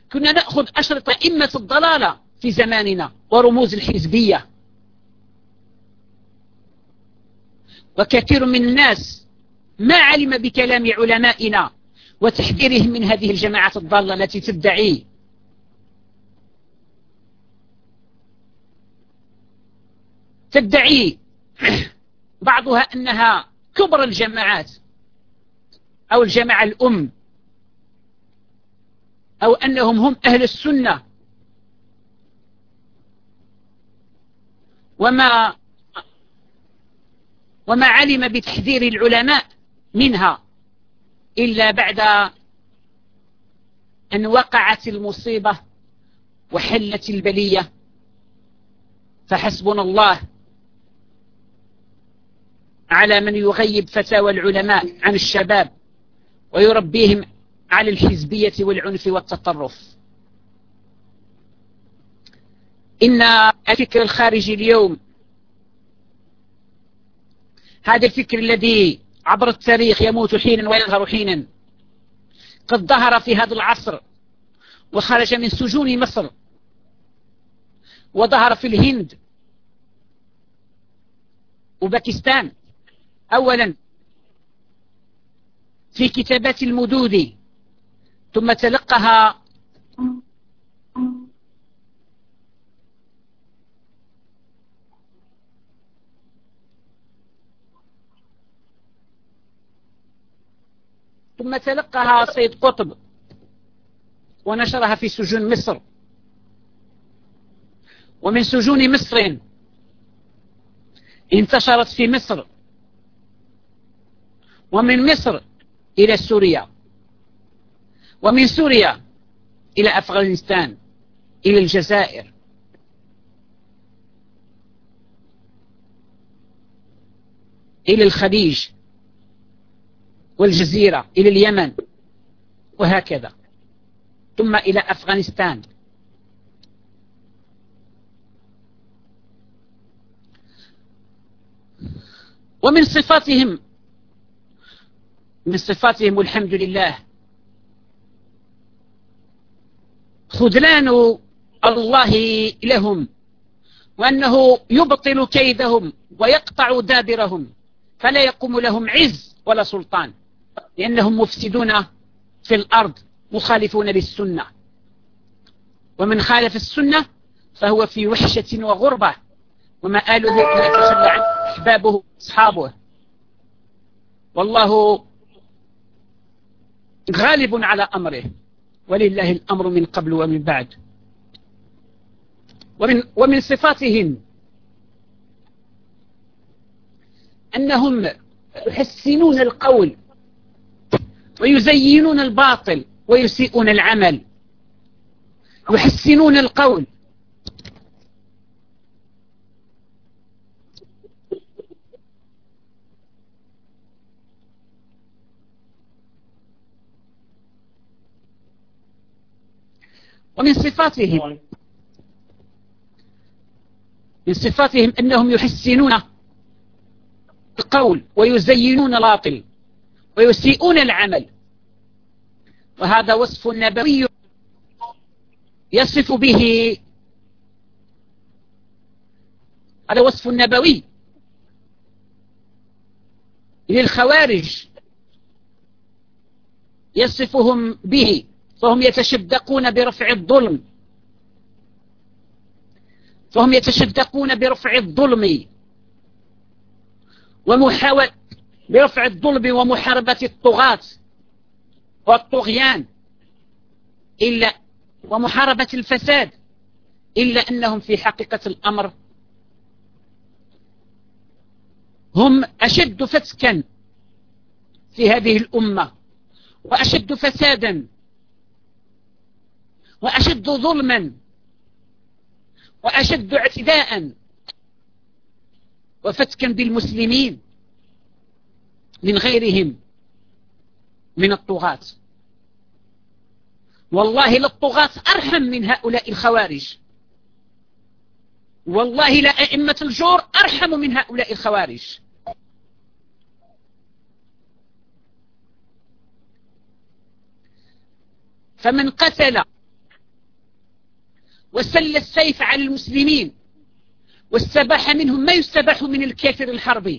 كنا نأخذ أشرطة أئمة الضلالة في زماننا ورموز الحزبية، وكثير من الناس ما علم بكلام علمائنا وتحذيرهم من هذه الجماعات الضالة التي تدعي بعضها أنها كبرى الجماعات أو الجماعة الأم، أو أنهم هم أهل السنة، وما علم بتحذير العلماء منها إلا بعد أن وقعت المصيبة وحلت البلية. فحسبنا الله على من يغيب فتاوى العلماء عن الشباب ويربيهم على الحزبية والعنف والتطرف. إن الفكر الخارجي اليوم، هذا الفكر الذي عبر التاريخ يموت حينا ويظهر حينا، قد ظهر في هذا العصر وخرج من سجون مصر وظهر في الهند وباكستان، أولا في كتابات المدودي، ثم تلقها سيد قطب ونشرها في سجون مصر، ومن سجون مصر انتشرت في مصر، ومن مصر إلى سوريا، ومن سوريا إلى أفغانستان، إلى الجزائر، إلى الخليج والجزيرة، إلى اليمن، وهكذا، ثم إلى أفغانستان. ومن صفاتهم والحمد لله خذلان الله لهم، وأنه يبطل كيدهم ويقطع دابرهم، فلا يقوم لهم عز ولا سلطان، لأنهم مفسدون في الأرض مخالفون للسنة، ومن خالف السنة فهو في وحشة وغربة، ومآله أن يتخلى عن أحبابه أصحابه، والله غالب على أمره، ولله الأمر من قبل ومن بعد. ومن صفاتهم أنهم يحسنون القول ويزينون الباطل ويسيئون العمل. يحسنون القول، ومن صفاتهم أنهم يحسنون القول ويزينون الباطل ويسيئون العمل، وهذا وصف نبوي يصف به، هذا وصف نبوي للخوارج يصفهم به، فهم يتشدقون برفع الظلم، برفع الظلم ومحاربة الطغاة والطغيان ومحاربة الفساد، إلا أنهم في حقيقة الأمر هم أشد فتكا في هذه الأمة، وأشد فسادا، وأشد ظلما، وأشد اعتداء وفتكا بالمسلمين من غيرهم من الطغاة. والله للطغاة أرحم من هؤلاء الخوارج، والله لأئمة الجور أرحم من هؤلاء الخوارج. فمن قتل وسل السيف على المسلمين واستباح منهم ما يستباح من الكافر الحربي،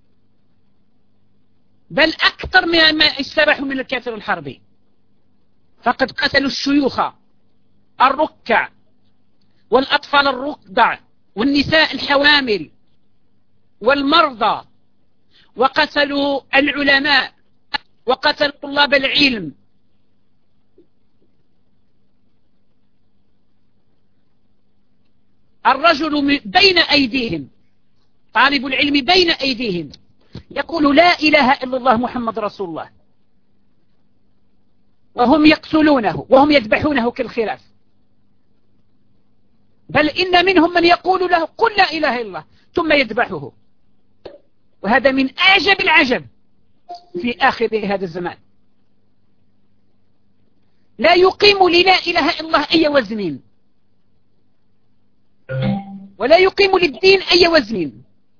بل أكثر ما استباح من الكافر الحربي. فقد قتلوا الشيوخ الركع والأطفال الركضع والنساء الحوامل والمرضى، وقتلوا العلماء وقتلوا طلاب العلم. الرجل بين أيديهم، طالب العلم بين أيديهم يقول لا إله إلا الله محمد رسول الله، وهم يقتلونه وهم يذبحونه كالخراف. بل إن منهم من يقول له قل لا إله إلا الله ثم يذبحه. وهذا من أعجب العجب في آخر هذا الزمان. لا يقيم للا إله إلا الله أي وزن، ولا يقيم للدين أي وزن.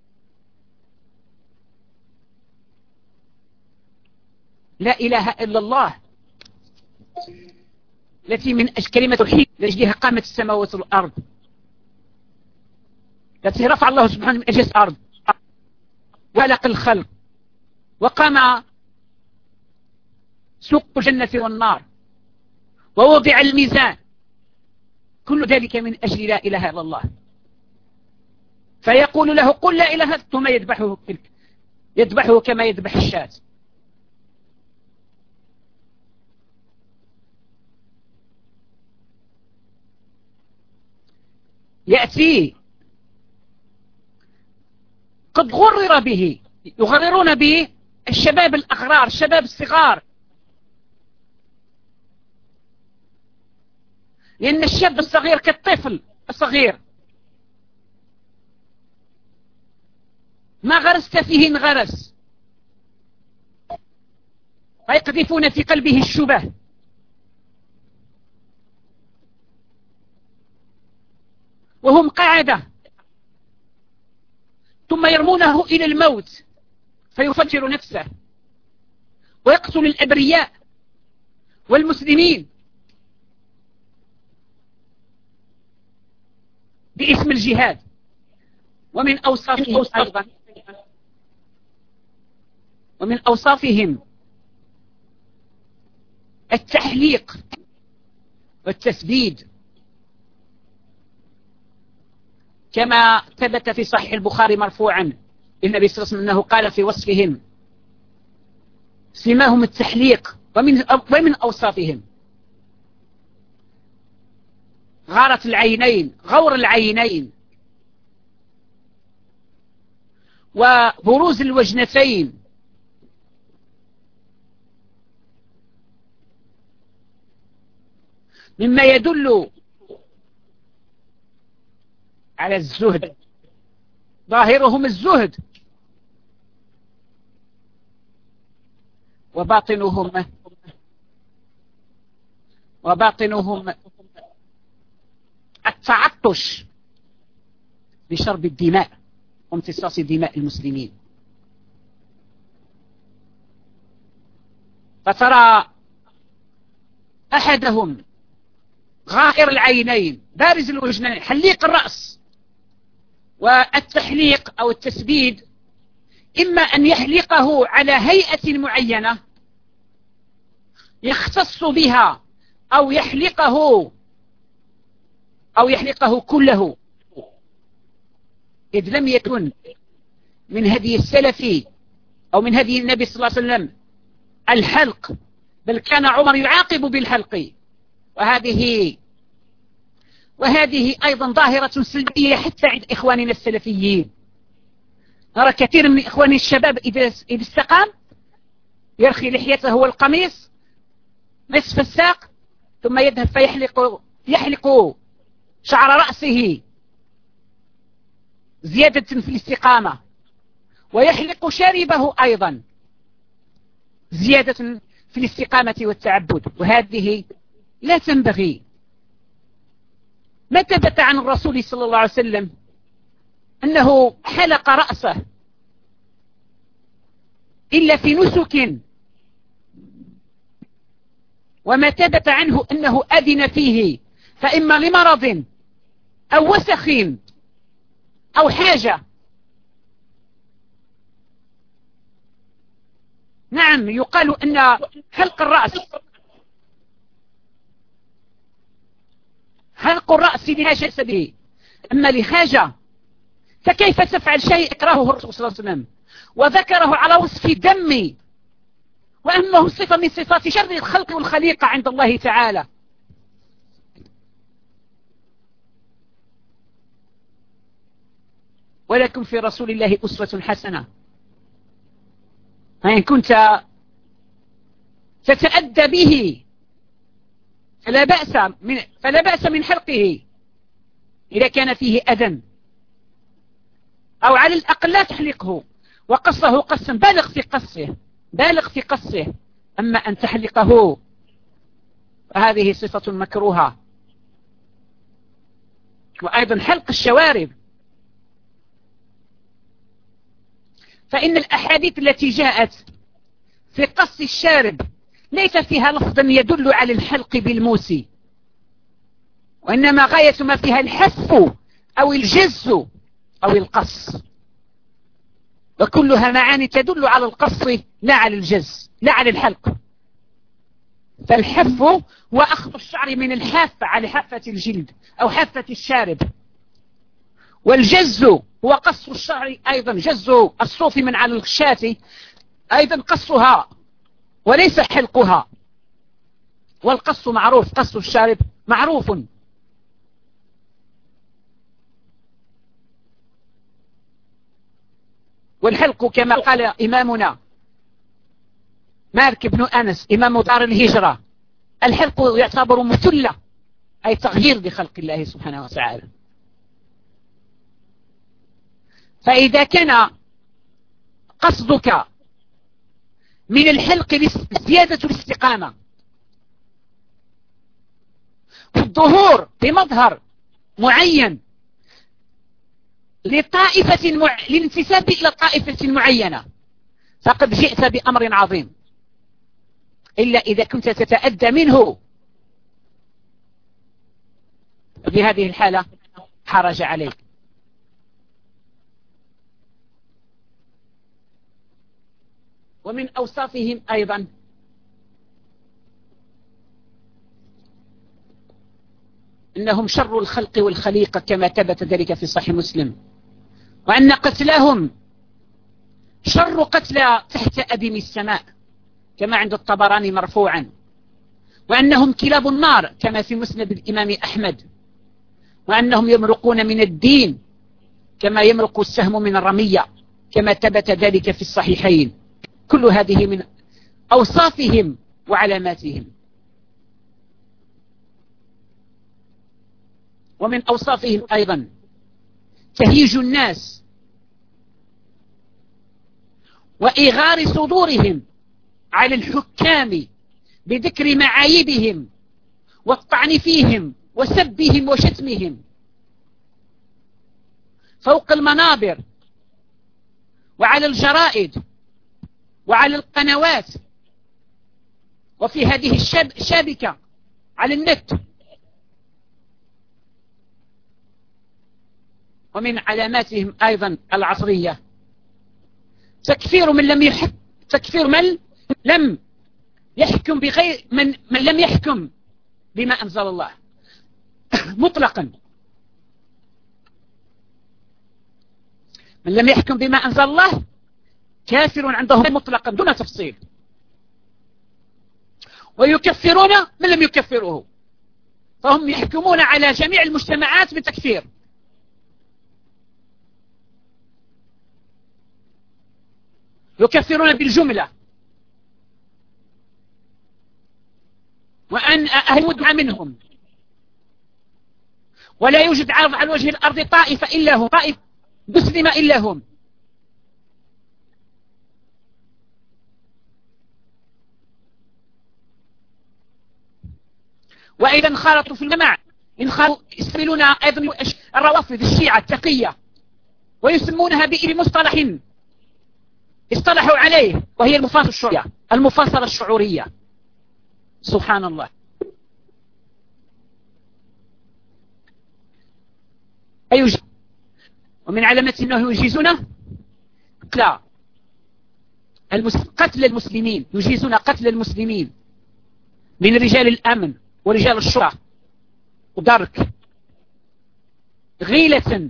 لا إله إلا الله التي من كلمة توحيد لأجلها قامت السماوات والأرض، التي رفع الله سبحانه من أجل الأرض وخلق الخلق، وقام سوق الجنة والنار، ووضع الميزان، كل ذلك من أجل لا إله إلا الله. فيقول له قل لا إله ثم يذبحه كما يذبح الشاة. يأتي قد غرر به، يغررون به الشباب الأغرار، الشباب الصغار، لأن الشاب الصغير كالطفل الصغير، ما غرست فيه انغرس، ويقذفون في قلبه الشبه. وهم قاعدة، ثم يرمونه إلى الموت فيفجر نفسه ويقتل الأبرياء والمسلمين باسم الجهاد. ومن أوصافهم أيضا، ومن أوصافهم التحليق والتسديد، كما ثبت في صحيح البخاري مرفوعا النبي صلى الله عليه وسلم أنه قال في وصفهم سماهم التحليق. ومن أوصافهم غارة العينين، غور العينين، وبروز الوجنتين، مما يدل على الزهد. ظاهرهم الزهد وباطنهم التعطش بشرب الدماء وامتصاص دماء المسلمين. فترى أحدهم غائر العينين بارز الوجنين حليق الرأس. والتحليق أو التسبيد إما أن يحلقه على هيئة معينة يختص بها، أو يحلقه كله، إذ لم يكن من هدي السلف أو من هدي النبي صلى الله عليه وسلم الحلق، بل كان عمر يعاقب بالحلق. وهذه أيضا ظاهرة سلبية حتى عند إخواننا السلفيين. نرى كثير من إخواننا الشباب إذا استقام يرخي لحيته والقميص نصف الساق، ثم يذهب فيحلق شعر رأسه زيادة في الاستقامة، ويحلق شاربه أيضا زيادة في الاستقامة والتعبد. وهذه لا تنبغي. ما ثبت عن الرسول صلى الله عليه وسلم أنه حلق رأسه إلا في نسك، وما ثبت عنه أنه أذن فيه فإما لمرض أو وسخ أو حاجة. نعم، يقال أن حلق الرأس لا شيء به، أما لحاجة فكيف تفعل شيء اكرهه الرسول صلى الله عليه وسلم وذكره على وصف دم، وأنه صفة من صفات شر الخلق والخليقة عند الله تعالى. ولكم في رسول الله أسوة حسنة، فإن كنت تتأدى به فلا بأس من حلقه إذا كان فيه أذى، أو على الأقل لا تحلقه، وقصه قصا بالغ في قصه. أما أن تحلقه فهذه صفة مكروهة. وأيضا حلق الشوارب، فإن الأحاديث التي جاءت في قص الشارب ليس فيها لفظا يدل على الحلق بالموس، وإنما غاية ما فيها الحف أو الجز أو القص، وكلها معاني تدل على القص لا على الجز لا على الحلق. فالحف هو أخذ الشعر من الحافة على حافة الجلد أو حافة الشارب، والجز هو قص الشعر، أيضا جز الصوف من على الشاة أيضا قصها وليس حلقها. والقص معروف، قص الشارب معروف. والحلق كما قال إمامنا مالك بن أنس إمام دار الهجرة، الحلق يعتبر مثلة، أي تغيير لخلق الله سبحانه وتعالى. فإذا كان قصدك من الحلق زيادة الاستقامة والظهور بمظهر معين للانتساب إلى طائفة معينة، فقد جئت بأمر عظيم، إلا إذا كنت تتأدى منه، في هذه الحالة حرج عليك. ومن أوصافهم أيضا إنهم شر الخلق والخليقة كما ثبت ذلك في صحيح مسلم، وأن قتلهم شر قتلى تحت أدم السماء كما عند الطبراني مرفوعا، وأنهم كلاب النار كما في مسند الإمام أحمد، وأنهم يمرقون من الدين كما يمرق السهم من الرمية كما ثبت ذلك في الصحيحين. كل هذه من أوصافهم وعلاماتهم. ومن أوصافهم أيضا تهيج الناس وإغار صدورهم على الحكام بذكر معايبهم والطعن فيهم وسبهم وشتمهم فوق المنابر وعلى الجرائد وعلى القنوات وفي هذه الشابكة على النت. ومن علاماتهم أيضا العصرية تكفير من لم يحكم بغير من لم يحكم بما أنزل الله مطلقا. من لم يحكم بما أنزل الله كافر عندهم مطلقا دون تفصيل، ويكفرون من لم يكفره، فهم يحكمون على جميع المجتمعات بالتكفير. يكفرون بالجملة، وأن أهل مدعى منهم، ولا يوجد عرض على وجه الأرض طائفة إلا هم، طائفة مسلمة إلا هم. وإذا خالطوا في الجماعة يستعملون أيضا الروافض الشيعة التقية ويسمونها بمصطلح اصطلحوا عليه، وهي المفاصلة الشعورية. سبحان الله. ومن علامات أنه يجيزون قتل المسلمين، يجيزون قتل المسلمين من رجال الأمن ورجال الشرطة ودرك غيلة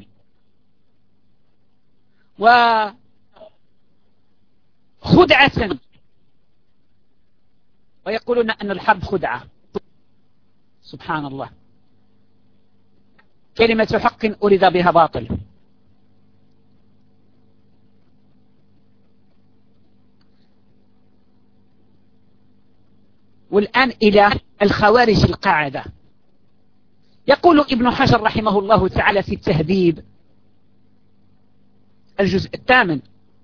وخدعة، ويقولون أن الحرب خدعة. سبحان الله، كلمة حق أريد بها باطل. والآن إلى الخوارج القاعدة. يقول ابن حجر رحمه الله تعالى في التهذيب الجزء 8: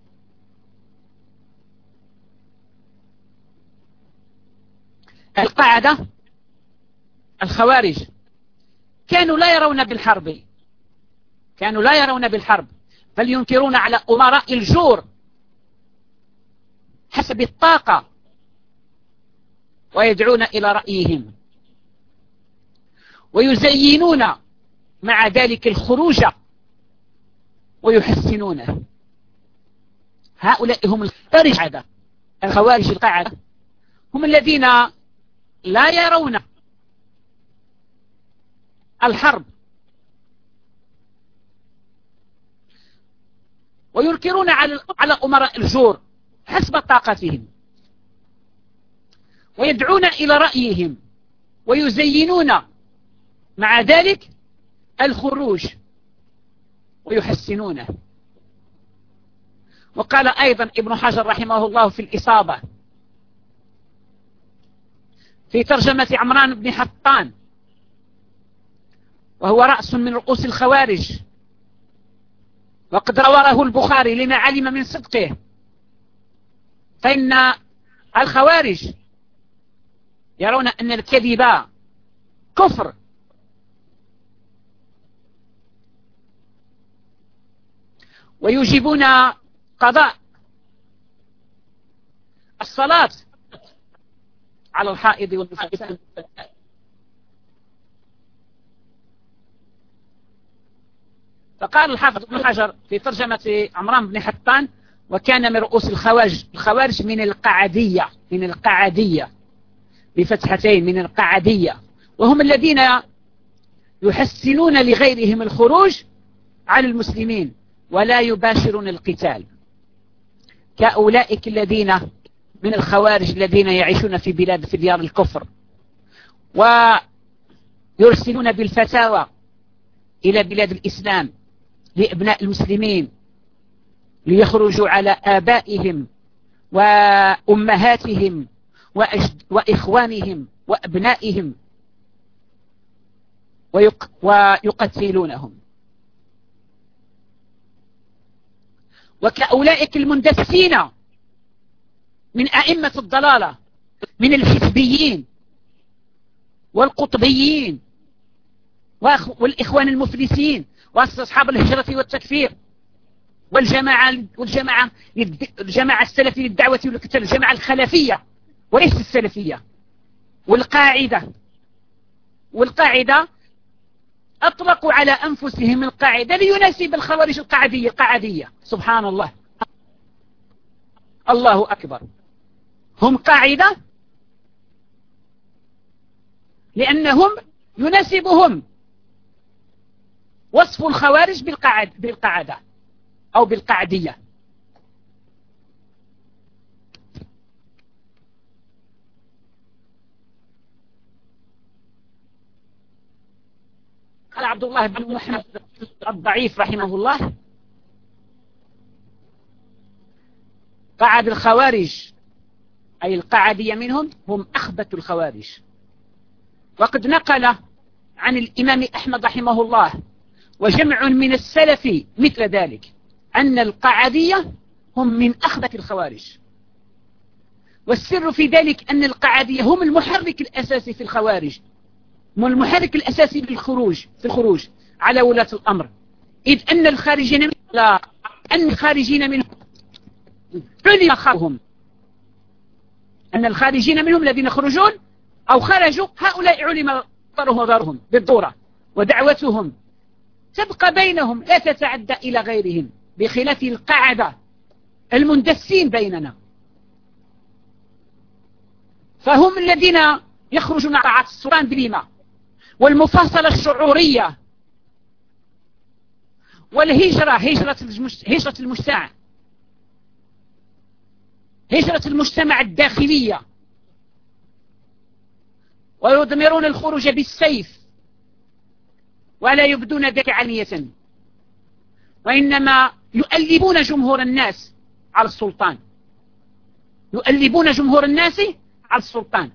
القاعدة الخوارج كانوا لا يرون بالحرب، بل ينكرون على أمراء الجور حسب الطاقة، ويدعون إلى رأيهم، ويزينون مع ذلك الخروج ويحسنونه. هؤلاء هم الخوارج القاعدة، هم الذين لا يرون الحرب، وينكرون على أمراء الجور حسب طاقتهم، ويدعون إلى رأيهم، ويزينون مع ذلك الخروج ويحسنونه. وقال أيضا ابن حجر رحمه الله في الإصابة في ترجمة عمران بن حطان، وهو رأس من رؤوس الخوارج، وقد رواه البخاري لما علم من صدقه، فإن الخوارج يرون أن الكذب كفر، ويجيبون قضاء الصلاة على الحائض والنفاس. فقال الحافظ ابن حجر في ترجمة عمران بن حطان: وكان من رؤوس الخوارج من القعدية بفتحتين، من القعدية، وهم الذين يحسنون لغيرهم الخروج على المسلمين ولا يباشرون القتال، كأولئك الذين من الخوارج الذين يعيشون في ديار الكفر، ويرسلون بالفتاوى إلى بلاد الإسلام لأبناء المسلمين ليخرجوا على آبائهم وأمهاتهم وإخوانهم وأبنائهم ويقتلونهم، وكأولئك المندسين من أئمة الضلالة من الحزبيين والقطبيين والإخوان المفلسين وأصحاب الهجرة والتكفير والجماعة السلفية للدعوة والكتاب، الجماعة الخلفية وليس السلفية، والقاعدة أطلقوا على أنفسهم القاعدة ليناسب الخوارج القعدية. سبحان الله، الله أكبر. هم قاعدة لأنهم يناسبهم وصف الخوارج بالقعدة أو بالقعدية. قال عبد الله بن محمد الضعيف رحمه الله: قعد الخوارج أي القعدية منهم هم أخبث الخوارج. وقد نقل عن الإمام أحمد رحمه الله وجمع من السلف مثل ذلك أن القعدية هم من أخبث الخوارج، والسر في ذلك أن القعدية هم المحرك الأساسي في الخوارج، هم المحرك الأساسي في الخروج على ولاة الأمر، إذ أن الخارجين منهم علم خطرهم، أن الخارجين منهم الذين يخرجون أو خرجوا هؤلاء علم خطرهم وضرهم بالضرورة، ودعوتهم تبقى بينهم لا تتعدى إلى غيرهم، بخلاف القاعدة المندسين بيننا، فهم الذين يخرجون عن طاعة السلطان بالكلمة، والمفاصلة الشعورية، والهجرة، هجرة المجتمع، هجرة المجتمع الداخلية، ويضمرون الخروج بالسيف ولا يبدون ذلك علنية، وإنما يؤلبون جمهور الناس على السلطان، يؤلبون جمهور الناس على السلطان.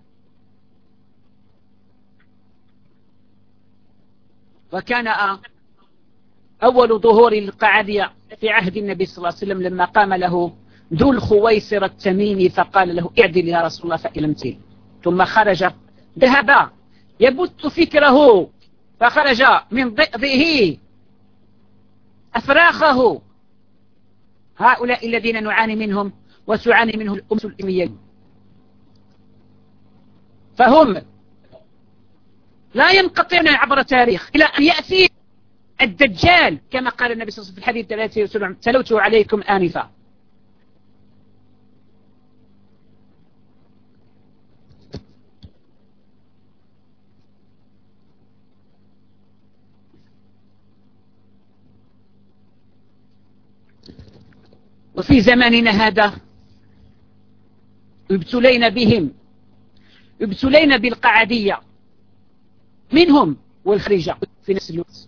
وكان أول ظهور القعدية في عهد النبي صلى الله عليه وسلم لما قام له ذو الخويصر التميمي فقال له اعدل يا رسول الله فإن لم تل، ثم خرج ذهب يبث فكره، فخرج من ضئضئه أفراخه. هؤلاء الذين نعاني منهم وتعاني منهم الأمة الإسلامية، فهم لا ينقطعون عبر التاريخ إلى أن يأتي الدجال كما قال النبي صلى الله عليه وسلم في الحديث الذي تلوته عليكم آنفا. وفي زماننا هذا ابتلينا بالقعدية منهم والخريجة في نفس الوقت،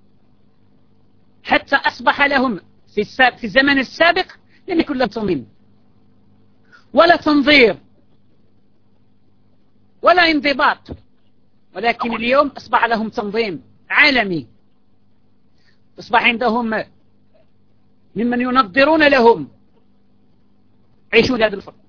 حتى أصبح لهم في الزمن السابق لم يكن لهم تنظيم ولا تنظير ولا انضباط، ولكن اليوم أصبح لهم تنظيم عالمي، أصبح عندهم ممن ينظرون لهم عيشوا هذا الفرق.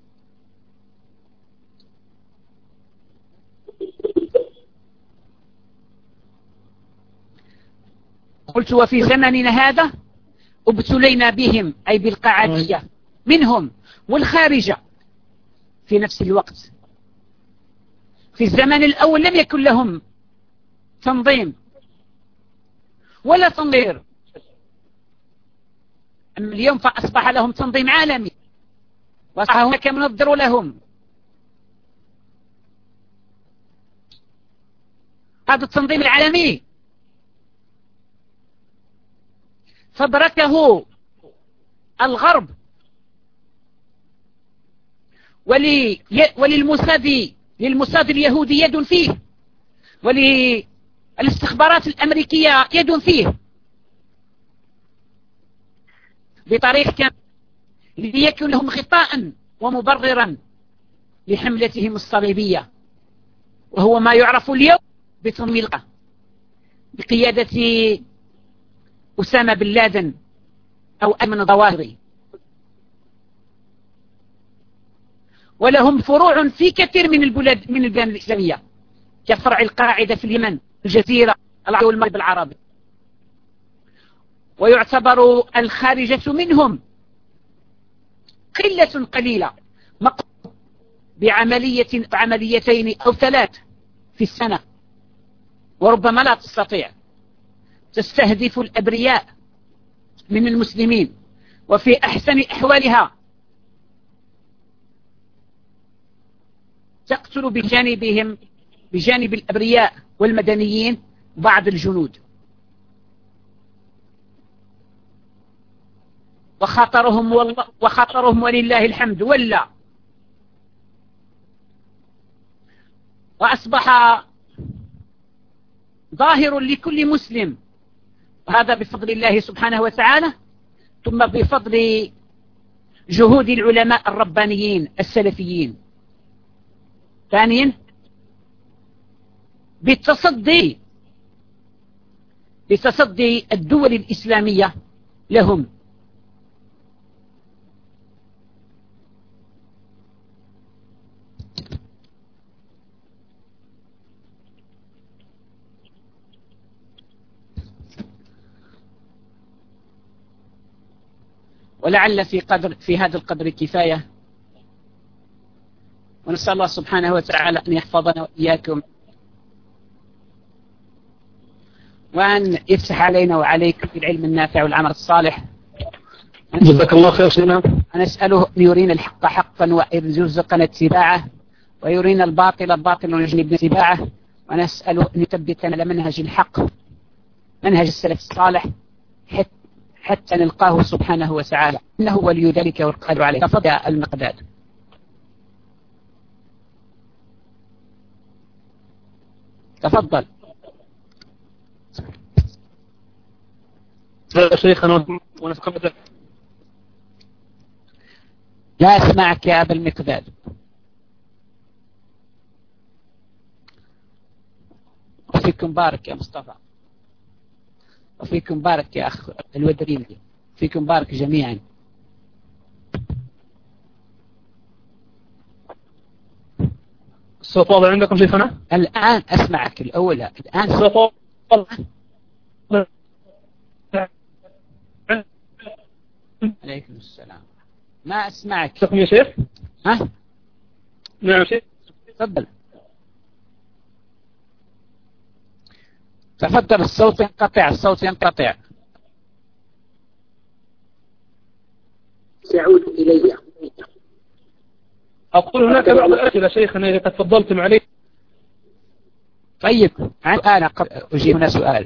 قلت وفي زمننا هذا ابتلينا بهم أي بالقعدية منهم والخارجة في نفس الوقت. في الزمن الأول لم يكن لهم تنظيم ولا تنظير، أما اليوم فأصبح لهم تنظيم عالمي وأصبح هناك منظر لهم. هذا التنظيم العالمي فبركه الغرب للموساد اليهودي يد فيه، وللاستخبارات الأمريكية يد فيه، بطريق كان ليكن لهم غطاء ومبررا لحملتهم الصليبية، وهو ما يعرف اليوم بتنظيم بقيادة أسامة بن لادن أو أيمن الظواهري. ولهم فروع في كثير من البلاد الإسلامية كفرع القاعدة في اليمن، الجزيرة العربية والمغرب العربي. ويعتبر الخارجة منهم قلة قليلة بعمليتين أو 3 في السنة، وربما لا تستطيع، تستهدف الأبرياء من المسلمين وفي أحسن أحوالها تقتل بجانب الأبرياء والمدنيين بعض الجنود. وخطرهم ولله الحمد ولا، وأصبح ظاهر لكل مسلم، وهذا بفضل الله سبحانه وتعالى، ثم بفضل جهود العلماء الربانيين السلفيين. ثانيا بتصدي الدول الإسلامية لهم. ولعل في هذا القدر كفاية، ونسأل الله سبحانه وتعالى أن يحفظنا وإياكم وأن يفتح علينا وعليكم بالعلم النافع والعمل الصالح. جزاك الله خير سيدنا. نسأله أن يرينا الحق حقا ويرزقنا اتباعه، ويرينا الباطل باطلا ويجنبنا اتباعه، ونسأله أن يثبتنا على منهج الحق، منهج السلف الصالح، حتى نلقاه سبحانه وتعالى، إنه ولي ذلك والقادر عليه. تفضل يا المقداد. تفضل شيخنا ونفقد. لا أسمعك يا أبا المقداد. وفيكم بارك يا مصطفى، وفيكم بارك يا أخ الودريني، فيكم بارك جميعا. الصوت واضح عندكم شيخنا؟ الآن أسمعك الأول، الآن الصوت واضح. عليكم السلام. ما أسمعك. شكرا يا شيخ. ها؟ نعم شيخ. تفضل. تفضل. الصوت ينقطع، الصوت ينقطع. سأعود إليه. أقول هناك بعض الأسئلة شيخنا إذا تفضلتم عليه. طيب أنا أجيب هنا سؤال.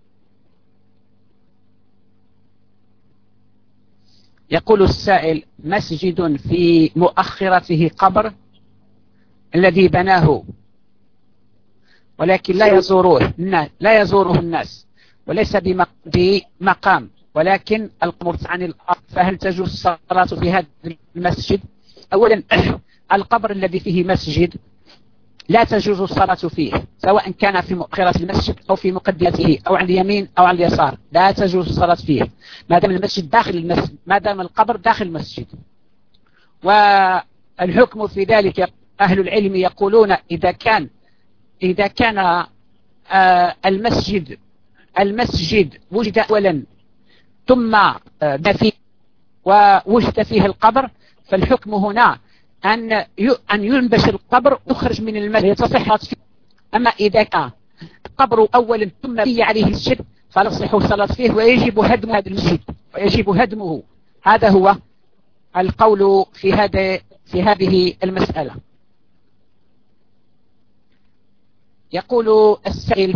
يقول السائل: مسجد في مؤخرته قبر الذي بناه ولكن لا يزوره الناس، وليس بمقام، ولكن القبر عن الأرض، فهل تجوز الصلاة في هذا المسجد؟ أولا القبر الذي فيه مسجد لا تجوز الصلاة فيه، سواء كان في مؤخرة المسجد أو في مقدمته أو عن اليمين أو عن اليسار، لا تجوز الصلاة فيه ما دام المسجد داخل المسجد، ما دام القبر داخل المسجد. والحكم في ذلك أهل العلم يقولون إذا كان المسجد وجد أولا ثم ووجد فيه القبر، فالحكم هنا أن ينبش القبر ويخرج من المسجد تصح فيه. أما إذا كان القبر أولا ثم بني عليه المسجد فلا تصح الصلاة فيه، ويجب هدم هذا المسجد، ويجب هدمه. هذا هو القول في هذه المسألة. يقول السائل: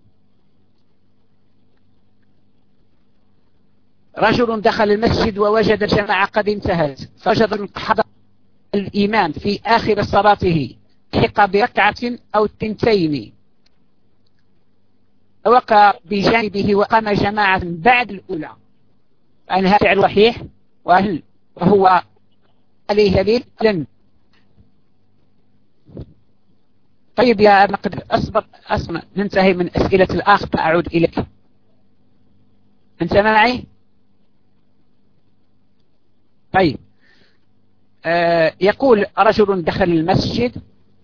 رجل دخل المسجد ووجد الجماعة قد انتهت، فوجد حضر الإمام في آخر صلاته لحق بركعة أو تنتين، وقع بجانبه وقام جماعة بعد الأولى، هل هذا فعل صحيح؟ وهو عليه دليل؟ طيب يا مقدم أصبر ننتهي من أسئلة الآخ أعود إليك. أنت معي؟ طيب. يقول: رجل دخل المسجد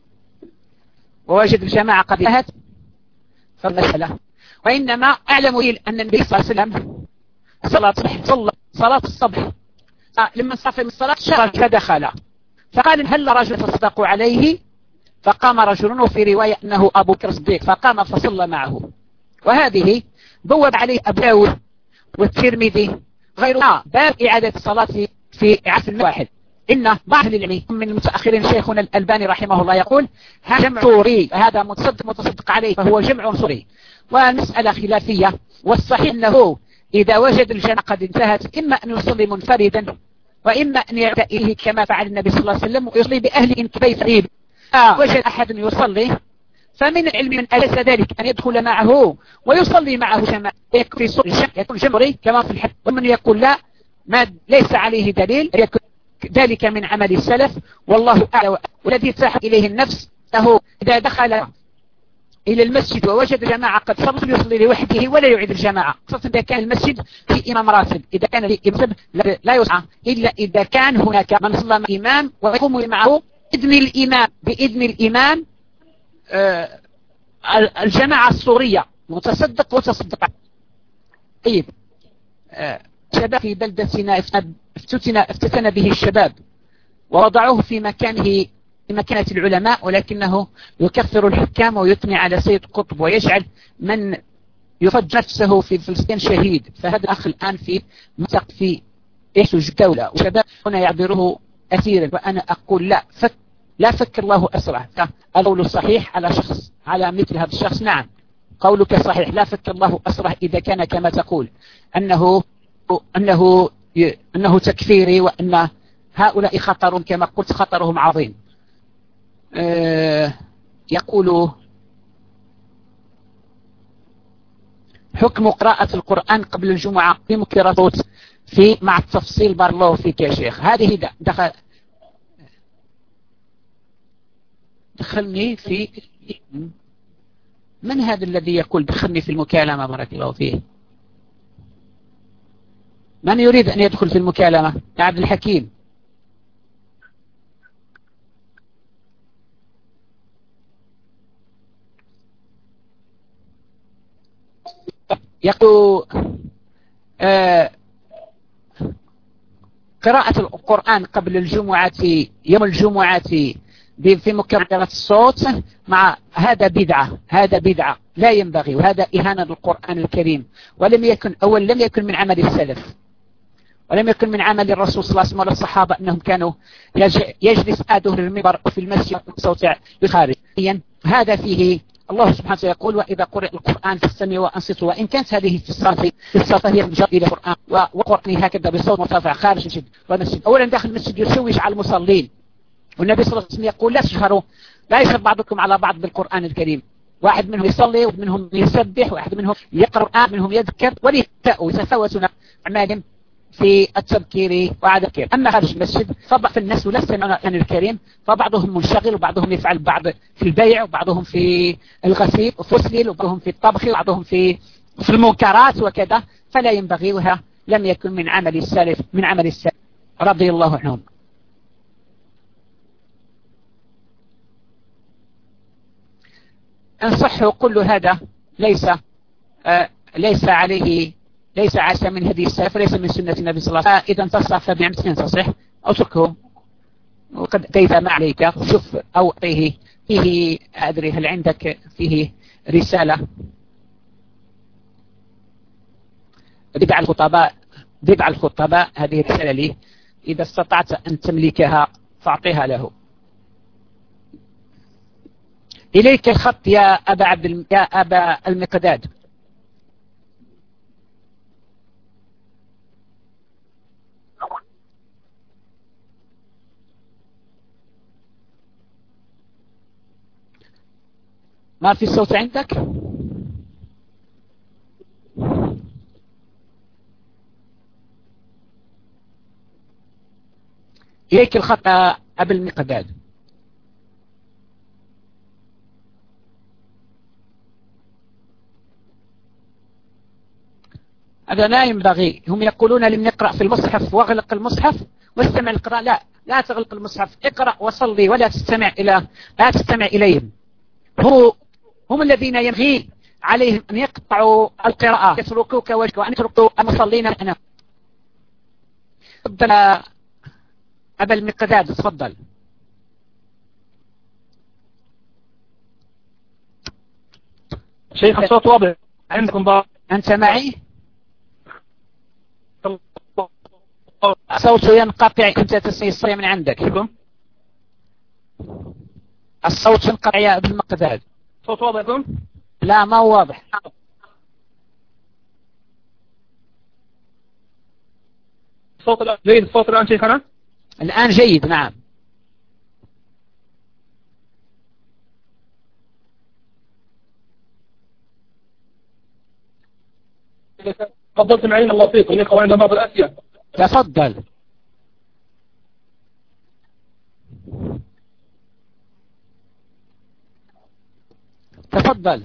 ووجد الجماعة قد انتهت فالمسألة، وإنما أعلم أن النبي صلى الله عليه وسلم صلاة الصبح لما انصرف من الصلاة شرج فدخل، فقال: هل رجل تصدق عليه؟ فقام رجل، وفي رواية أنه أبو بكر الصديق، فقام فصلى معه. وهذه بوب عليه أبو داود والترمذي غيرها باب إعادة الصلاة في عصر واحد. إن بعض العلم من المتأخرين شيخنا الألباني رحمه الله يقول: هذا جمع صوري، هذا متصدق عليه، فهو جمع صوري. والمسألة خلافية، والصحيح أنه إذا وجد الجماعة قد انتهت إما أن يصلي منفردا، وإما أن يأتي إليه كما فعل النبي صلى الله عليه وسلم ويصلي بأهله كبيت قريب. وجد أحد يصلي فمن العلم من أليس ذلك أن يدخل معه ويصلي معه جماعة، يكون جمعي كما في الحديث. ومن يقول لا، ليس عليه دليل، يكون ذلك من عمل السلف، والله أعلم. والذي تاح إليه النفس أنه إذا دخل إلى المسجد ووجد جماعة قد صلوا يصلي لوحده ولا يعيد الجماعة، خاصة إذا كان المسجد في إمام راتب. إذا كان الإمام لا يسعى إلا إذا كان هناك من صلى مع الإمام ويقوم معه بإذن الإمام الجماعة السورية متصدق وتصدق. طيب. شباب في بلدتنا افتتن به الشباب ووضعوه في مكانة العلماء، ولكنه يكفر الحكام ويثني على سيد قطب ويجعل من يفجر نفسه في فلسطين شهيد. فهذا الأخ الآن في منطق في إيش دولة، وشباب هنا يعبره أثيرا. وأنا أقول لا فك الله أسره. القول الصحيح على شخص، على مثل هذا الشخص، نعم قولك صحيح، لا فك الله أسره إذا كان كما تقول أنه تكفيري، وأن هؤلاء خطر كما قلت خطرهم عظيم. يقول حكم قراءة القرآن قبل الجمعة في مكررات في مع التفصيل. بارك الله فيك يا شيخ. هذه دخلني في من هذا الذي يقول دخلني في المكالمة؟ بارك الله فيه. من يريد أن يدخل في المكالمة؟ يا عبد الحكيم. يقول قراءة القرآن قبل الجمعة يوم الجمعة في مكبرات الصوت مع هذا بدعة لا ينبغي، وهذا إهانة للقرآن الكريم. لم يكن من عمل السلف، ولم يكن من عمل الرسول صلى الله عليه وسلم ولا الصحابة أنهم كانوا يجلس آدهم المنبر في المسجد بصوت بخارج. هذا فيه الله سبحانه وتعالى يقول وإذا قرئ القرآن فاستمعوا وأنصتوا. وإن كانت هذه الصفة هي مجرد إلى القرآن وقرئه هكذا بصوت مرتفع خارج المسجد، أولا داخل المسجد يشوش على المصلين. والنبي صلى الله عليه وسلم يقول لا تجهروا، لا يشهر بعضكم على بعض بالقرآن الكريم. واحد منهم يصلي، واحد منهم يسبح، واحد منهم يقرأ القرآن، منهم يذكر، ويتفاوتون أعمالهم في التذكير وعدم الذكر. أما خارج المسجد فضعف الناس لا يستمعون القرآن الكريم، فبعضهم منشغل، وبعضهم يفعل بعض في البيع، وبعضهم في الغسيل وفسلل، وبعضهم في الطبخ، وبعضهم في المنكرات وكذا. فلا ينبغي، وها لم يكن من عمل السلف رضي الله عنهم. إن صحوا كل هذا ليس عاش من هدي السلف، وليس من سنة النبي صلى الله عليه وسلم. إذا انتصح فبنعمة تصح، أو تركه وقد كيف ما عليك. شوف أو فيه أدري هل عندك فيه رسالة بدع الخطباء. هذه الرسالة لي، إذا استطعت أن تملكها فأعطيها له. إليك الخط يا أبا المقداد. ما في صوت عندك؟ إليك الخط أبا المقداد. هذا لا ينبغي. هم يقولون لم نقرأ في المصحف واغلق المصحف واستمع القراءة. لا تغلق المصحف، اقرأ وصلي ولا تستمع إليهم. هم الذين ينبغي عليهم أن يقطعوا القراءة، يتركوك وجهك، وأن يتركوا المصلين معنا. تفضل أبا المقداد، تفضل. شيخ الصوت واضح عندكم ضار. أنت معي؟ الصوت ينقطع. أنت تسمع من عندك. الصوت ينقطع يا أبا المقداد. صوت واضح لكم؟ لا، ما هو واضح. الصوت الآن جيد. الصوت الآن شيخنا الآن جيد، نعم. تفضلت معين الله فيكم. لك وعند بعض الأسئلة. تفضل. تفضل.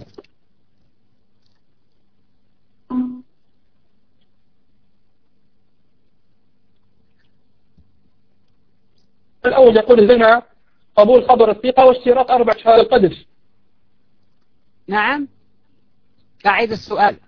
الأول يقول لنا قبول خبر الثقة واشتراط 4 شهادة القدس. نعم، أعيد السؤال.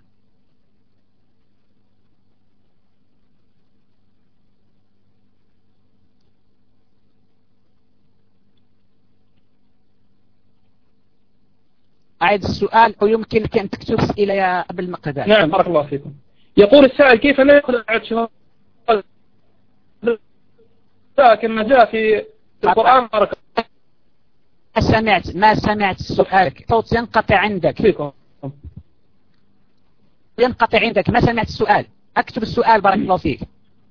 أعيد السؤال أو يمكنك أن تكتب أسئلة يا أبا المقداد؟ نعم بارك الله فيكم. يقول السائل كيف نأخذ شهادة كما جاء في القرآن؟ بارك ما سمعت سؤالك، صوت ينقطع عندك. فيكم ينقطع عندك، ما سمعت السؤال. اكتب السؤال بارك الله فيك.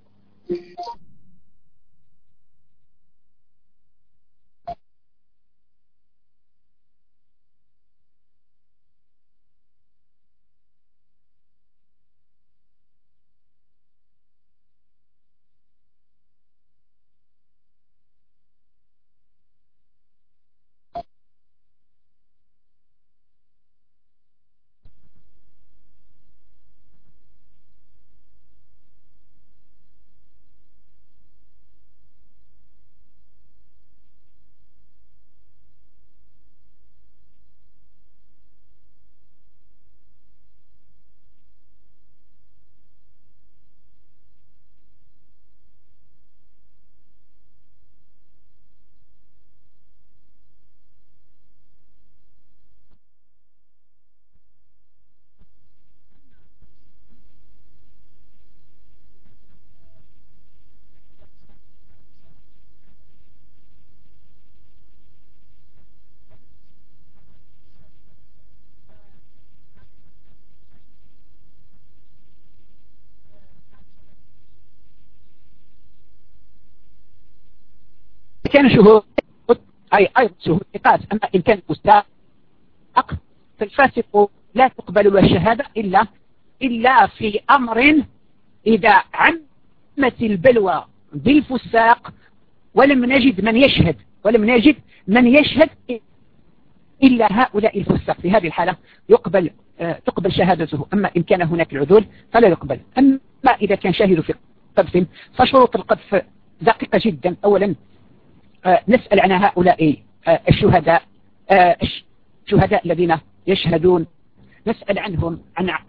كان شهود أيضا شهود ثقات. أما إن كان مستحق فالفاسق لا تقبل له الشهادة إلا في أمر إذا عمت البلوى بالفساق ولم نجد من يشهد إلا هؤلاء الفساق. في هذه الحالة تقبل شهادته. أما إن كان هناك العدول فلا يقبل. أما إذا كان شاهد في قذف فشروط القذف دقيقة جدا. أولا نسأل عن هؤلاء الشهداء الذين يشهدون، نسأل عنهم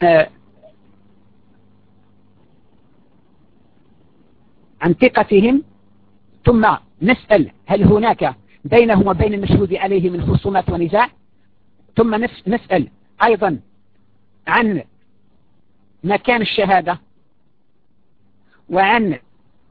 عن ثقتهم، ثم نسأل هل هناك بينهم وبين المشهود عليه من خصومات ونزاع، ثم نسأل أيضا عن مكان الشهادة وعن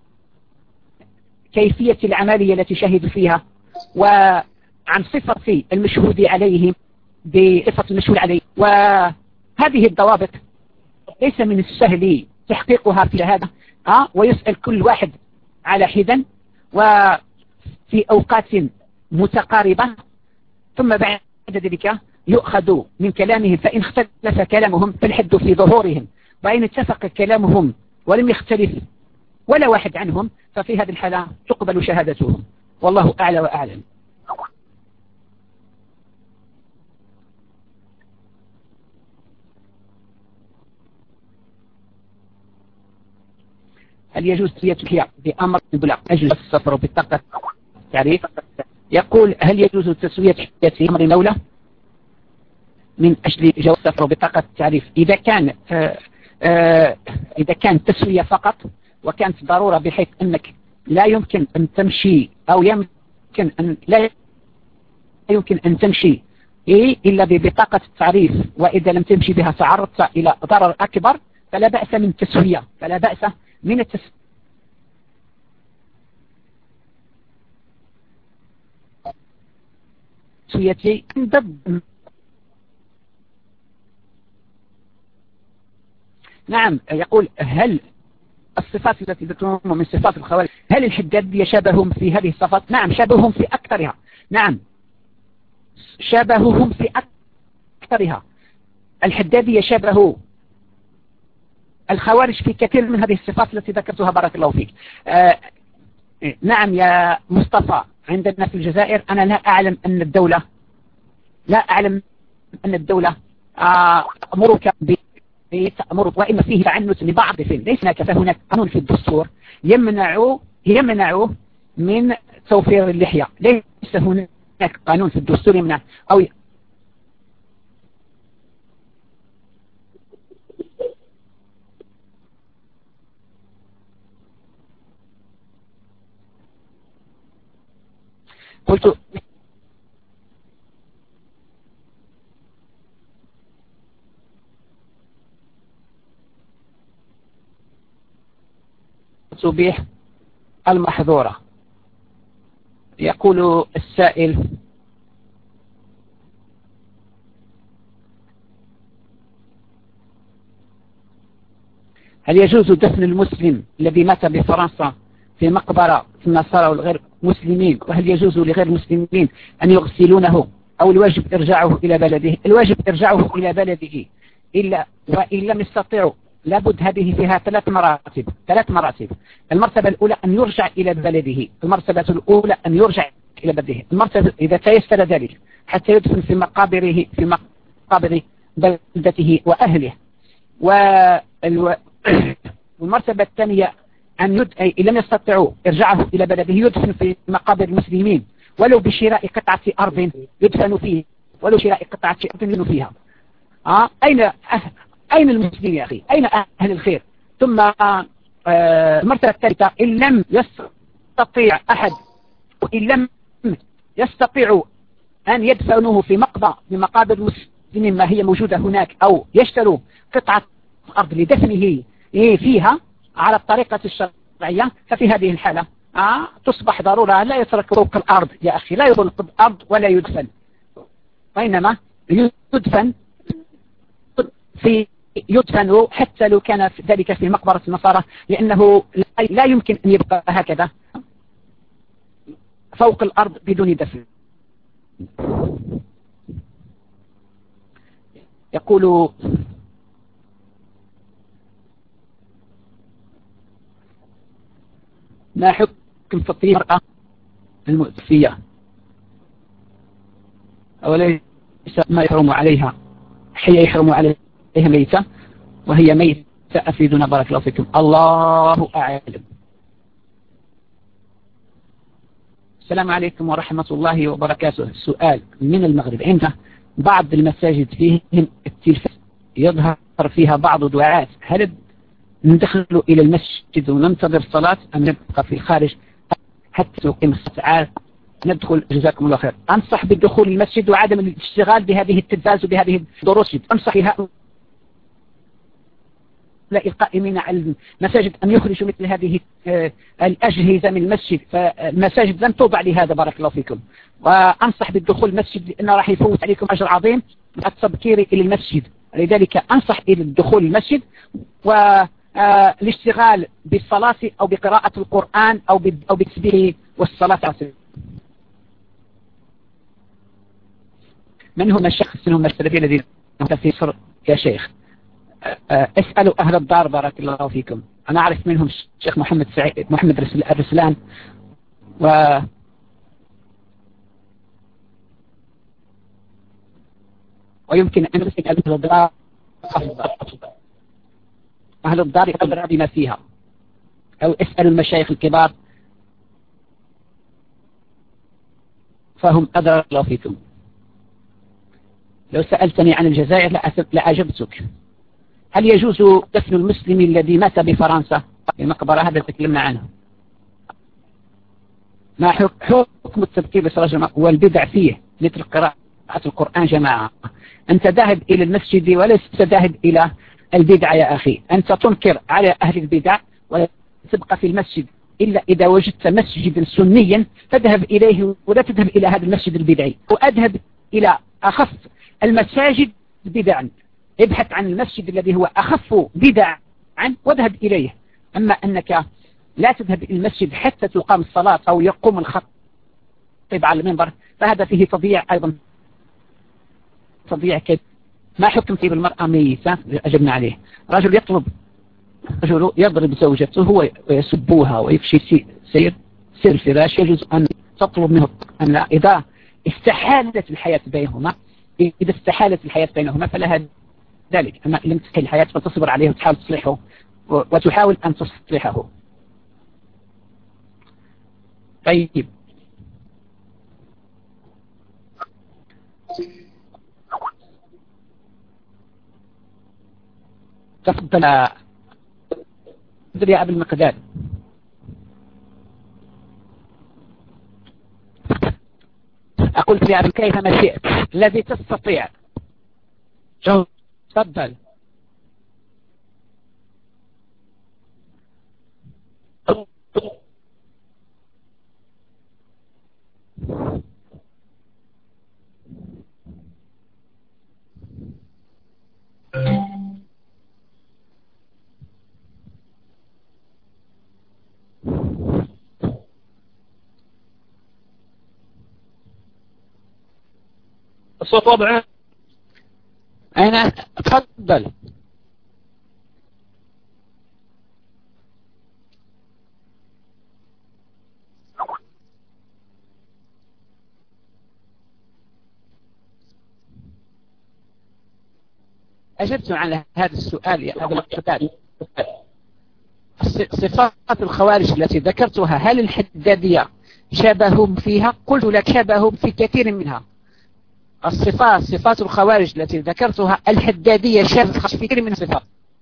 كيفية العملية التي شهدوا فيها وعن صفة المشهود عليهم بصفة المشهود عليه. وهذه الضوابط ليس من السهل تحقيقها في هذا، ويسأل كل واحد على حدا وفي أوقات متقاربة، ثم بعد ذلك يؤخذ من كلامهم، فإن اختلف كلامهم فالحد في ظهورهم، وإن اتفق كلامهم ولم يختلف ولا واحد عنهم ففي هذه الحالة تقبل شهادتهم. والله أعلى وأعلم. هل يجوز تسوية الحياء بأمر البلاغ أجل السفر بطاقة تعريف؟ يقول هل يجوز تسوية الحياء في أمر دولة من أجل جواز السفر بطاقة تعريف؟ إذا كان تسوية فقط وكانت ضرورة بحيث أنك لا يمكن أن تمشي أو لا يمكن أن تمشي إلا ببطاقة التعريف، وإذا لم تمشي بها تعرضت إلى ضرر أكبر، فلا بأس من التسوية، تسوية ضد. نعم. يقول هل الصفات التي ذكرهم من صفات الخوارج هل الحداد يشابههم في هذه الصفات؟ نعم شابههم في أكثرها. نعم شابههم في أكثرها. الحداد يشابه الخوارج في كثير من هذه الصفات التي ذكرتها بارك الله فيك. نعم يا مصطفى، عندنا في الجزائر أنا لا أعلم أن الدولة تأمرك تأمرك، وإن فيه تعنت لبعض ليس هناك، فهناك قانون في الدستور يمنع من توفير اللحية. ليس هناك قانون في الدستور يمنع أو قلت تبيح المحظورة. يقول السائل: هل يجوز دفن المسلم الذي مات بفرنسا في مقبرة في النصارى والغير مسلمين، وهل يجوز لغير المسلمين أن يغسلونه، أو الواجب إرجاعه إلى بلده؟ الواجب إرجاعه إلى بلده، وإن لم يستطيعوا لابد هذه فيها ثلاث مراتب. المرتبة الأولى أن يرجع إلى بلده، المرتبة الأولى أن يرجع إلى بلده، المرتبة إذا تيسر ذلك حتى يدفن في مقابر بلدته وأهله. والمرتبة الثانية أن إن لم يستطيعوا إرجاعه إلى بلده يدفن في مقابر المسلمين، ولو بشراء قطعة أرض يدفن فيه، ولو شراء قطعة أرض يدفن فيها. أين المسلمين يا أخي؟ أين أهل الخير؟ ثم المرتبة الثالثة: إن لم يستطيع أحد، وإن لم يستطيعوا أن يدفنوه في مقابر المسلمين ما هي موجودة هناك، أو يشتروا قطعة أرض لدفنه فيها على الطريقة الشرعية، ففي هذه الحالة تصبح ضرورة لا يترك فوق الأرض يا أخي، لا يغلق الأرض ولا يدفن، وإنما يدفن حتى لو كان ذلك في مقبرة النصارى، لأنه لا يمكن أن يبقى هكذا فوق الأرض بدون دفن. يقول: ما حكم تطهير المرأة المؤتفية؟ أوليس ما يحرم عليها حي يحرم عليها ميتة، وهي ميتة؟ أفيدنا بارك الله فيكم. الله أعلم. السلام عليكم ورحمة الله وبركاته. سؤال من المغرب: عند بعض المساجد فيهم التلفاز يظهر فيها بعض دعاة، هل ندخل إلى المسجد وننتظر الصلاة أم نبقى في الخارج حتى تقيم الساعات ندخل؟ جزاكم الله خير. أنصح بالدخول المسجد وعدم الاشتغال بهذه التلفاز وبهذه الدروس. أنصح هؤلاء القائمين على المساجد أن يخرجوا مثل هذه الأجهزة من المسجد، فالمساجد لن توضع لهذا بارك الله فيكم. وأنصح بالدخول المسجد لأنه راح يفوت عليكم أجر عظيم التبكير إلى المسجد، لذلك أنصح إلى الدخول المسجد والاشتغال بالصلاة أو بقراءة القرآن أو بالتسبيح والصلاة على النبي. من هم الشخص هم السلفيين الذين في مصر يا شيخ؟ اسألوا أهل الدار بارك الله فيكم. أنا أعرف منهم الشيخ محمد الرسلان، ويمكن أن نسأل أهل الدار. أهل الدار أدرى بما فيها، أو اسألوا المشايخ الكبار فهم أدرى الله فيكم. لو سألتني عن الجزائر لأجبتك. هل يجوز دفن المسلم الذي مات بفرنسا في مقبرة؟ هذا تكلمنا عنه. ما حكم التبكير بصلاة والبدع فيه مثل قراءة القرآن جماعة؟ أنت ذاهب إلى المسجد ولست ذاهب إلى البدع يا أخي. أنت تنكر على أهل البدع ولا تبقى في المسجد إلا إذا وجدت مسجدا سنيا فاذهب إليه، ولا تذهب إلى هذا المسجد البدعي. وأذهب إلى أخف المساجد بدعا، ابحث عن المسجد الذي هو أخف بدعا واذهب إليه. أما أنك لا تذهب إلى المسجد حتى تقام الصلاة أو يقوم الخطيب على المنبر فهذا فيه تضييع أيضا، تضييع كذب. ما حكم طيب المرأة ميتة؟ أجبنا عليه. رجل يضرب زوجته ويسبوها ويفشي سير الفراش، يجوز أن تطلب منه أن إذا استحالت الحياة بينهما فلها ذلك. أما إن لم تستحيل الحياة فتصبر عليه وتحاول تصلحه وتحاول أن تصلحه. طيب، تفضل يا أبي المقداد. أقول يا أبي كيفما شئت الذي تستطيع. تفضل. الصوت واضح؟ أنا تفضل. أجبت على هذا السؤال يا أبو القتال. صفات الخوارج التي ذكرتها هل الحدادية شبههم فيها؟ قلت لك شبههم في كثير منها. صفات الخوارج التي ذكرتها الحدادية شبه في كثير من الصفات.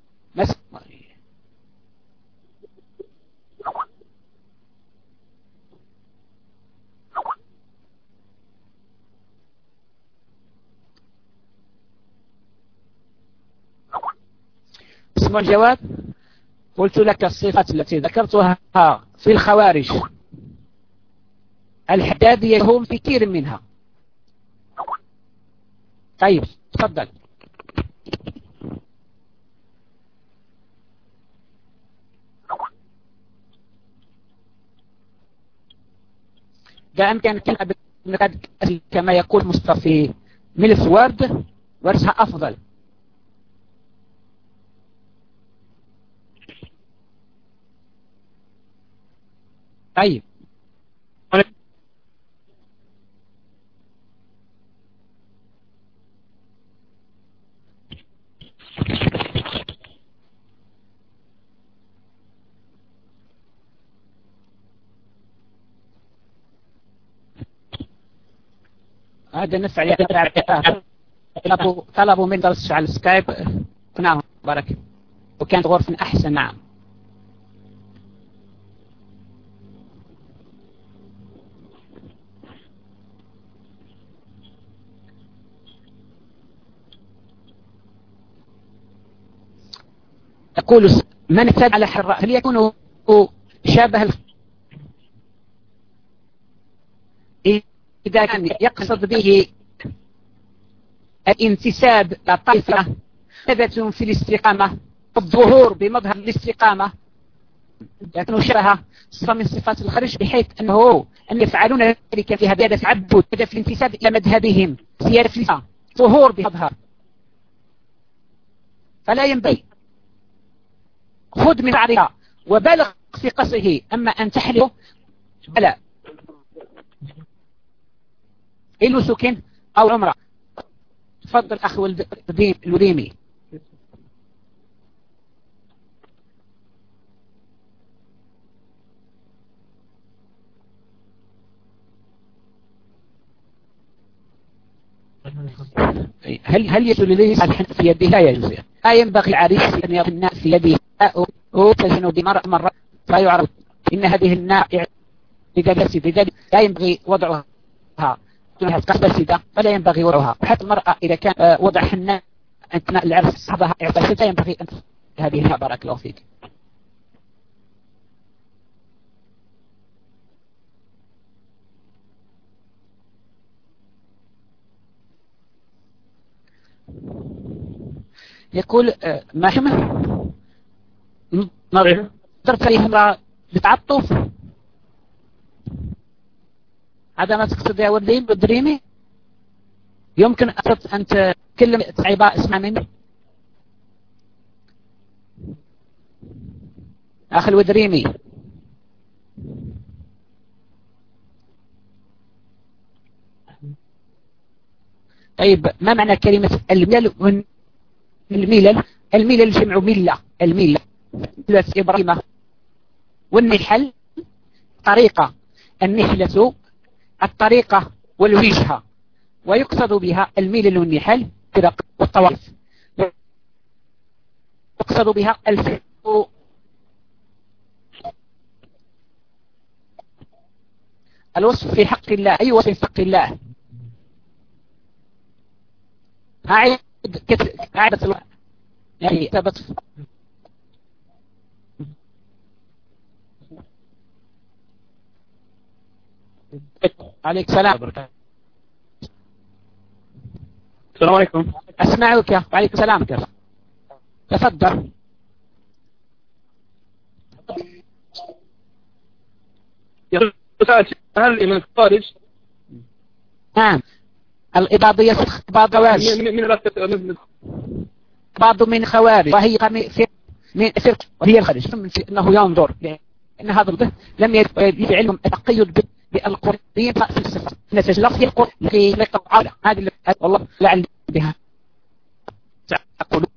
اسم الجواب قلت لك الصفات التي ذكرتها في الخوارج الحدادية هم في كثير منها. طيب تفضل. ده أمكن كما يقول مصطفى ملف وورد ورثها أفضل. طيب هذا نفع طلبوا من درس على السكايب قناهم بارك وكانت غرفة أحسن. نعم يقول من اعتدى على حراء هل يكون شابه إذا كان يقصد به الانتساب لطائفة ثبت في الاستقامة الظهور بمظهر الاستقامة لكنه شبه صفة من صفات الخارج بحيث أن يفعلون ذلك في هدف تعبد هدف الانتساب إلى مذهبهم سيادة في ظهور بمظهر. فلا ينبغي خذ من عرضها وبالغ في قصه. أما أن تحلو فلا إلو سكن أو عمره. تفضل أخي الوديمي. هل يجوز لليس في يده؟ لا يجوز. لا ينبغي العريس أن يضع الناء في يده أو تزن بمرة فيعرف إن هذه الناء لذلك لا ينبغي وضعها قصدة فلا ينبغي وضعها. وحتى المرأة إذا كان وضع حناء أثناء العرس صحبها إعفاسة لا ينبغي أن هذه. بارك الله فيك. يقول ما شمه نظرت عليه امرأة بتعطف. هذا ما تقصد يا ودريمي؟ يمكن أن تكلم عباء اسمع مني أخي الودريمي. طيب ما معنى كلمة الملل؟ الملل جمع ملة. الملة ملة إبراهيم والنحل طريقة. النحلة الطريقة والوجهة ويقصد بها الملل والنحل فرق والطوائف. يقصد بها الفرق الوصف في حق الله. أي وصف في حق الله؟ قاعدة يعني ثبت. عليك السلام. السلام عليكم. أسمعك. وعليك السلام. تفضل. هل من الخارج؟ نعم الإباضية بعض من خوارج وهي من فرق وهي الخارج أنه ينظر لأن هذا الضه لم يعلم التقيد بالقرآن في الصفات نتج لفظ القرآن لكي يقع على هذه والله لعل بها تقول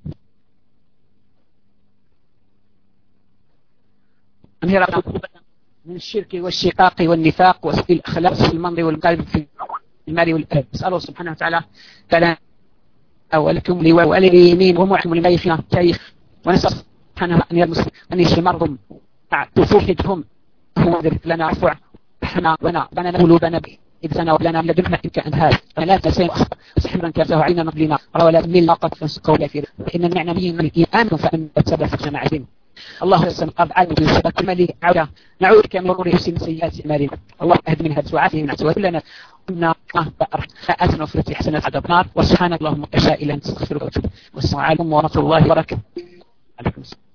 من الشرك والشقاق والنفاق وسوء الأخلاق والمنظر والقلب في المال والأهل. أسأله سبحانه وتعالى فلا ولكم لي ولليمين ومعلم لميخنا تاريخ ونسأل سبحانه أن يرمس أن يشفي مرضهم تفوحدهم هو ذلك لنا عفوا احنا بنا قلوبنا إذ سنة ولنا من لدنك إنك أنهار لا تسين سحرا كافه عينا نقلنا ولا من لاقت فنسقوا لا فيه إن المعنى من الإيمان فأن تتبع في الجماعة دين الله يسلم قبل عالم بالسبب المالي عودة نعود كمرور حسين سيئات مالنا الله أهد من هدسوعاته من عسوات لنا قلنا آتنا وفرتي حسنات عذاب نار وسبحانك اللهم أشاء إلا أن تستغفرك وتوب والسلام عليكم ورحمة الله وبركاته.